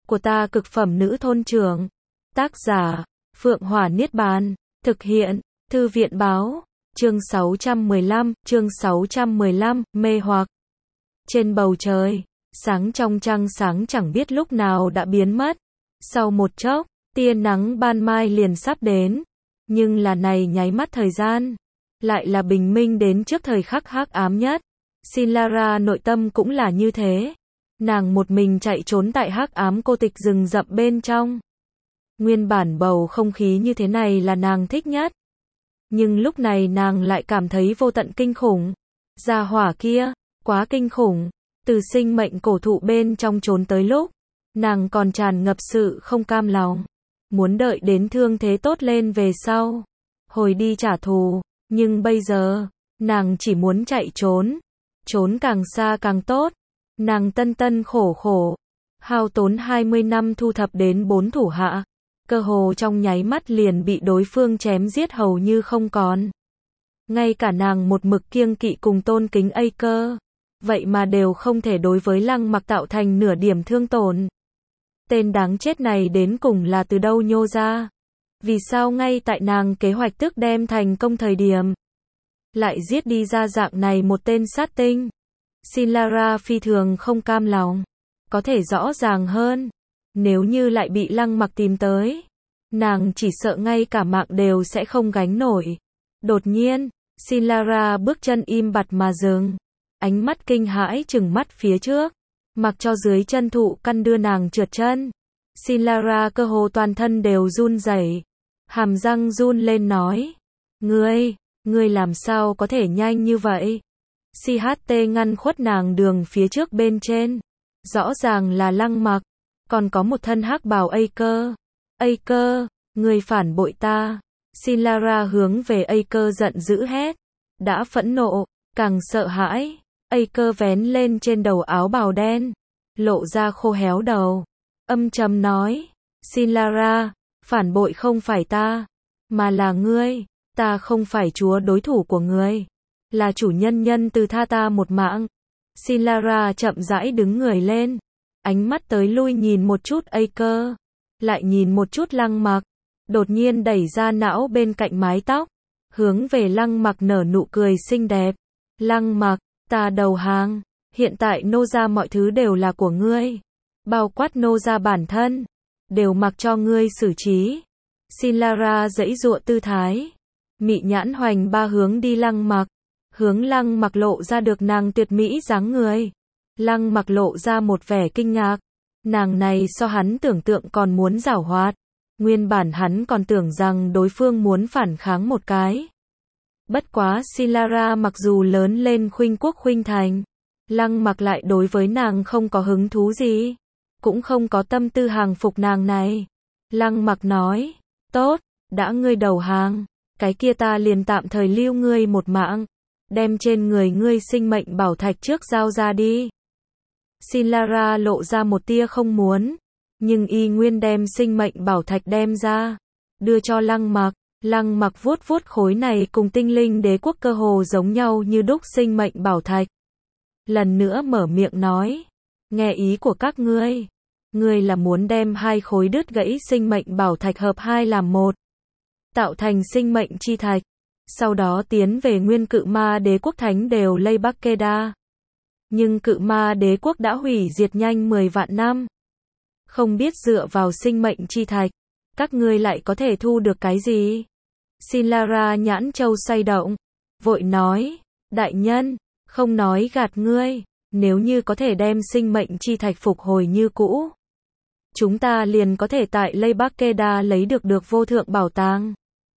của ta cực phẩm nữ thôn trưởng. Tác giả, Phượng Hỏa Niết Bàn. Thực hiện, Thư viện báo. Chương 615, mê hoặc. Trên bầu trời, sáng trong trăng sáng chẳng biết lúc nào đã biến mất. Sau một chốc, tia nắng ban mai liền sắp đến. Nhưng là này nháy mắt thời gian, lại là bình minh đến trước thời khắc hắc ám nhất. Sinlara nội tâm cũng là như thế. Nàng một mình chạy trốn tại hắc ám cô tịch rừng rậm bên trong. Nguyên bản bầu không khí như thế này là nàng thích nhất. Nhưng lúc này nàng lại cảm thấy vô tận kinh khủng. Gia hỏa kia, quá kinh khủng. Từ sinh mệnh cổ thụ bên trong trốn tới lúc, nàng còn tràn ngập sự không cam lòng. Muốn đợi đến thương thế tốt lên về sau, hồi đi trả thù. Nhưng bây giờ, nàng chỉ muốn chạy trốn. Trốn càng xa càng tốt. Nàng tân tân khổ khổ, hao tốn 20 năm thu thập đến 4 thủ hạ. Cơ hồ trong nháy mắt liền bị đối phương chém giết hầu như không còn. Ngay cả nàng một mực kiêng kỵ cùng tôn kính Aker, vậy mà đều không thể đối với Lăng Mặc tạo thành nửa điểm thương tổn. Tên đáng chết này đến cùng là từ đâu nhô ra? Vì sao ngay tại nàng kế hoạch tức đem thành công thời điểm, lại giết đi ra dạng này một tên sát tinh? Sinlara phi thường không cam lòng. Có thể rõ ràng hơn, nếu như lại bị Lăng Mặc tìm tới, nàng chỉ sợ ngay cả mạng đều sẽ không gánh nổi. Đột nhiên, Sinlara bước chân im bặt mà dừng. Ánh mắt kinh hãi trừng mắt phía trước, mặc cho dưới chân thụ căn đưa nàng trượt chân. Sinlara cơ hồ toàn thân đều run rẩy, hàm răng run lên nói: Ngươi làm sao có thể nhanh như vậy? CHT ngăn khuất nàng đường phía trước bên trên. Rõ ràng là Lăng Mặc, còn có một thân hắc bào Aker. Aker, ngươi phản bội ta. Sinlara hướng về Aker giận dữ hét. Đã phẫn nộ, càng sợ hãi. Aker vén lên trên đầu áo bào đen, lộ ra khô héo đầu. Âm trầm nói: Sinlara, phản bội không phải ta, mà là ngươi. Ta không phải chúa đối thủ của ngươi, là chủ nhân nhân từ tha ta một mạng. Sinlara chậm rãi đứng người lên, ánh mắt tới lui nhìn một chút Aker, lại nhìn một chút Lăng Mặc, đột nhiên đẩy ra não bên cạnh mái tóc, hướng về Lăng Mặc nở nụ cười xinh đẹp. Lăng Mặc, ta đầu hàng, hiện tại nô gia mọi thứ đều là của ngươi, bao quát nô gia bản thân, đều mặc cho ngươi xử trí. Sinlara giãy giụa tư thái, mị nhãn hoành ba hướng đi Lăng Mặc, hướng Lăng Mặc lộ ra được nàng tuyệt mỹ dáng người. Lăng Mặc lộ ra một vẻ kinh ngạc, nàng này so hắn tưởng tượng còn muốn giảo hoạt. Nguyên bản hắn còn tưởng rằng đối phương muốn phản kháng một cái. Bất quá Sinlara mặc dù lớn lên khuynh quốc khuynh thành, Lăng Mặc lại đối với nàng không có hứng thú gì, cũng không có tâm tư hàng phục nàng này. Lăng Mặc nói: tốt, đã ngươi đầu hàng, cái kia ta liền tạm thời lưu ngươi một mạng, đem trên người ngươi sinh mệnh bảo thạch trước giao ra đi. Sinlara lộ ra một tia không muốn, nhưng y nguyên đem sinh mệnh bảo thạch đem ra, đưa cho Lăng Mặc. Lăng Mặc vuốt vuốt khối này cùng tinh linh đế quốc cơ hồ giống nhau như đúc sinh mệnh bảo thạch. Lần nữa mở miệng nói: nghe ý của các ngươi, ngươi là muốn đem hai khối đứt gãy sinh mệnh bảo thạch hợp hai làm một, tạo thành sinh mệnh chi thạch, sau đó tiến về nguyên Cự Ma đế quốc thánh đều Lây Bắc Keda. Nhưng Cự Ma đế quốc đã hủy diệt nhanh 10 vạn năm. Không biết dựa vào sinh mệnh chi thạch, các ngươi lại có thể thu được cái gì? Sinlara nhãn châu xoay động, vội nói: đại nhân, không nói gạt ngươi, nếu như có thể đem sinh mệnh chi thạch phục hồi như cũ, chúng ta liền có thể tại Lây Bắc Keda lấy được vô thượng bảo tàng.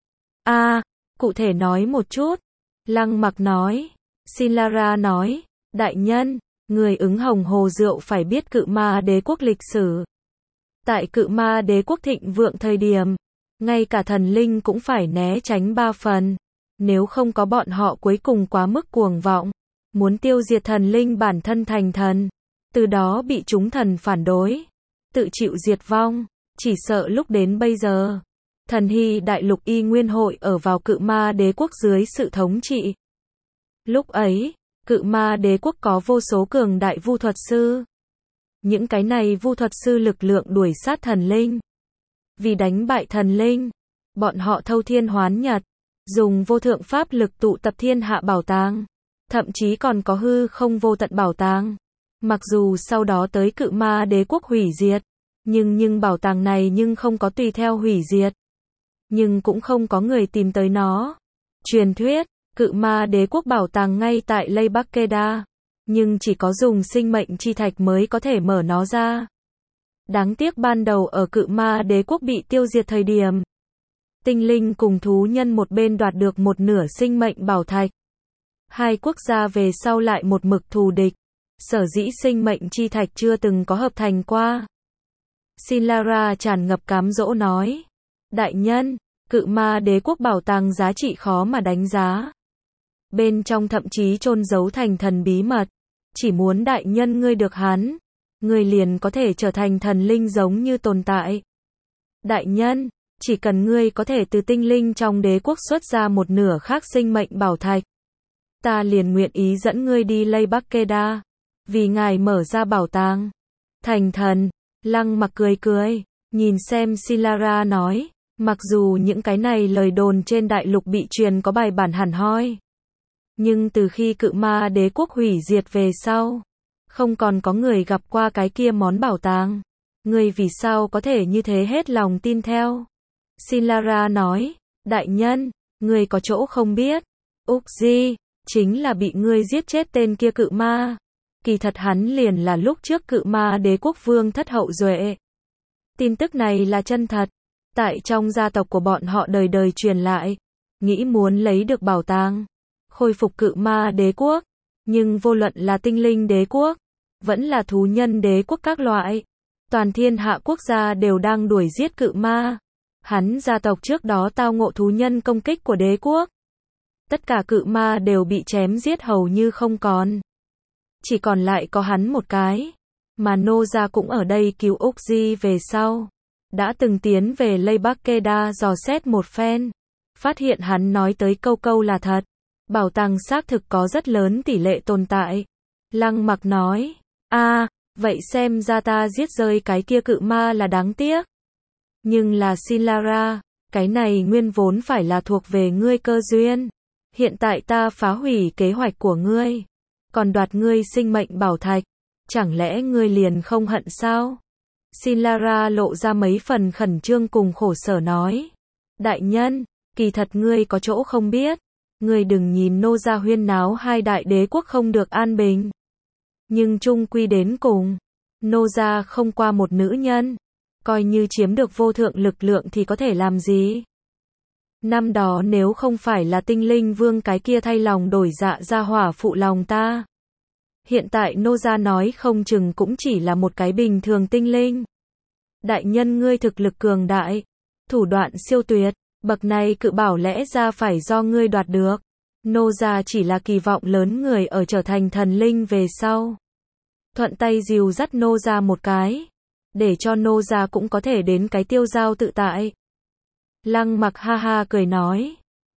Cụ thể nói một chút. Lăng Mặc nói. Sinlara nói: đại nhân, người ứng hồng hồ rượu phải biết Cự Ma đế quốc lịch sử. Tại Cự Ma đế quốc thịnh vượng thời điểm, ngay cả thần linh cũng phải né tránh 3 phần. Nếu không có bọn họ cuối cùng quá mức cuồng vọng, muốn tiêu diệt thần linh bản thân thành thần, từ đó bị chúng thần phản đối, tự chịu diệt vong, chỉ sợ lúc đến bây giờ, Thần Hy đại lục y nguyên hội ở vào Cự Ma đế quốc dưới sự thống trị. Lúc ấy, Cự Ma đế quốc có vô số cường đại vu thuật sư. Những cái này vu thuật sư lực lượng đuổi sát thần linh. Vì đánh bại thần linh, bọn họ thâu thiên hoán nhật, dùng vô thượng pháp lực tụ tập thiên hạ bảo tàng, thậm chí còn có hư không vô tận bảo tàng. Mặc dù sau đó tới Cự Ma Đế quốc hủy diệt, nhưng bảo tàng này nhưng không có tùy theo hủy diệt. Nhưng cũng không có người tìm tới nó. Truyền thuyết, Cự Ma Đế quốc bảo tàng ngay tại Lây Bắc Keda, nhưng chỉ có dùng sinh mệnh chi thạch mới có thể mở nó ra. Đáng tiếc ban đầu ở Cự Ma Đế quốc bị tiêu diệt thời điểm, tinh linh cùng thú nhân một bên đoạt được một nửa sinh mệnh bảo thạch. Hai quốc gia về sau lại một mực thù địch, sở dĩ sinh mệnh chi thạch chưa từng có hợp thành qua. Sinlara tràn ngập cám dỗ nói, đại nhân, Cự Ma Đế quốc bảo tàng giá trị khó mà đánh giá. Bên trong thậm chí chôn giấu thành thần bí mật, chỉ muốn đại nhân ngươi được hắn, ngươi liền có thể trở thành thần linh giống như tồn tại. Đại nhân, chỉ cần ngươi có thể từ tinh linh trong đế quốc xuất ra một nửa khác sinh mệnh bảo thạch, ta liền nguyện ý dẫn ngươi đi Lây Bắc Keda, vì ngài mở ra bảo tàng. Thành thần, Lăng Mặc cười, nhìn xem Sinlara nói, mặc dù những cái này lời đồn trên đại lục bị truyền có bài bản hẳn hoi, nhưng từ khi Cự Ma Đế quốc hủy diệt về sau, không còn có người gặp qua cái kia món bảo tàng. Ngươi vì sao có thể như thế hết lòng tin theo? Sinlara nói, đại nhân, ngươi có chỗ không biết. Uxi, chính là bị ngươi giết chết tên kia cự ma. Kỳ thật hắn liền là lúc trước Cự Ma Đế quốc vương thất hậu duệ. Tin tức này là chân thật. Tại trong gia tộc của bọn họ đời đời truyền lại, nghĩ muốn lấy được bảo tàng, khôi phục Cự Ma Đế quốc. Nhưng vô luận là tinh linh đế quốc, vẫn là thú nhân đế quốc các loại, toàn thiên hạ quốc gia đều đang đuổi giết cự ma. Hắn gia tộc trước đó tao ngộ thú nhân công kích của đế quốc. Tất cả cự ma đều bị chém giết hầu như không còn. Chỉ còn lại có hắn một cái. Mà Nô gia cũng ở đây cứu Uxi về sau. Đã từng tiến về Lây Bắc Keda dò xét một phen. Phát hiện hắn nói tới câu là thật. Bảo tàng xác thực có rất lớn tỷ lệ tồn tại. Lăng Mặc nói, vậy xem ra ta giết rơi cái kia cự ma là đáng tiếc. Nhưng là Sinlara, cái này nguyên vốn phải là thuộc về ngươi cơ duyên. Hiện tại ta phá hủy kế hoạch của ngươi, còn đoạt ngươi sinh mệnh bảo thạch, chẳng lẽ ngươi liền không hận sao? Sinlara lộ ra mấy phần khẩn trương cùng khổ sở nói, đại nhân, kỳ thật ngươi có chỗ không biết. Ngươi đừng nhìn Nô gia huyên náo hai đại đế quốc không được an bình. Nhưng chung quy đến cùng, Nô gia không qua một nữ nhân. Coi như chiếm được vô thượng lực lượng thì có thể làm gì? Năm đó nếu không phải là tinh linh vương cái kia thay lòng đổi dạ ra hỏa phụ lòng ta. Hiện tại Nô gia nói không chừng cũng chỉ là một cái bình thường tinh linh. Đại nhân ngươi thực lực cường đại, thủ đoạn siêu tuyệt. Bậc này cự bảo lẽ ra phải do ngươi đoạt được. Nô gia chỉ là kỳ vọng lớn người ở trở thành thần linh về sau. Thuận tay dìu dắt Nô gia một cái, để cho Nô gia cũng có thể đến cái tiêu giao tự tại. Lăng Mặc ha ha cười nói,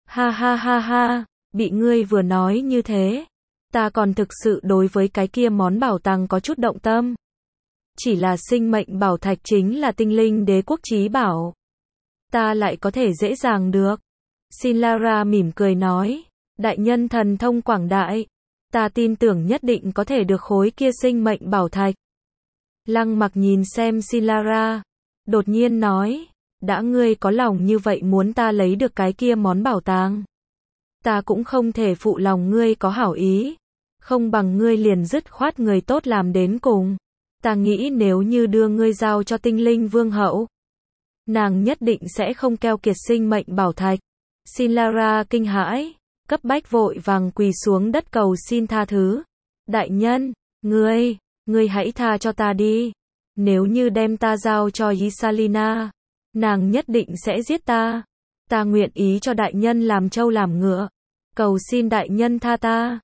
ha, bị ngươi vừa nói như thế, ta còn thực sự đối với cái kia món bảo tàng có chút động tâm. Chỉ là sinh mệnh bảo thạch chính là tinh linh đế quốc chí bảo. Ta lại có thể dễ dàng được. Sinlara mỉm cười nói, đại nhân thần thông quảng đại, ta tin tưởng nhất định có thể được khối kia sinh mệnh bảo thạch. Lăng Mặc nhìn xem Sinlara, đột nhiên nói, đã ngươi có lòng như vậy muốn ta lấy được cái kia món bảo tàng, ta cũng không thể phụ lòng ngươi có hảo ý, không bằng ngươi liền dứt khoát người tốt làm đến cùng. Ta nghĩ nếu như đưa ngươi giao cho tinh linh vương hậu, nàng nhất định sẽ không keo kiệt sinh mệnh bảo thạch. Sinlara kinh hãi, cấp bách vội vàng quỳ xuống đất cầu xin tha thứ. Đại nhân, ngươi hãy tha cho ta đi. Nếu như đem ta giao cho Isalina, nàng nhất định sẽ giết ta. Ta nguyện ý cho đại nhân làm trâu làm ngựa. Cầu xin đại nhân tha ta.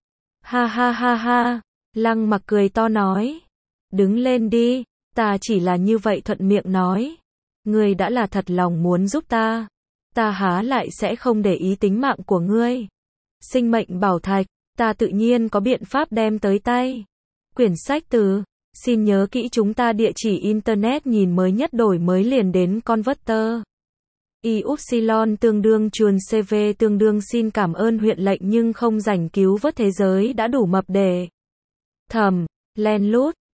Ha. Lăng Mặc cười to nói. Đứng lên đi, ta chỉ là như vậy thuận miệng nói. Ngươi đã là thật lòng muốn giúp ta, ta há lại sẽ không để ý tính mạng của ngươi. Sinh mệnh bảo thạch, ta tự nhiên có biện pháp đem tới tay. Quyển sách từ Xin nhớ kỹ chúng ta địa chỉ internet nhìn mới nhất đổi mới liền đến converter. Y upsilon tương đương chuồn CV tương đương xin cảm ơn huyện lệnh nhưng không rảnh cứu vớt thế giới đã đủ mập để thầm, len lút.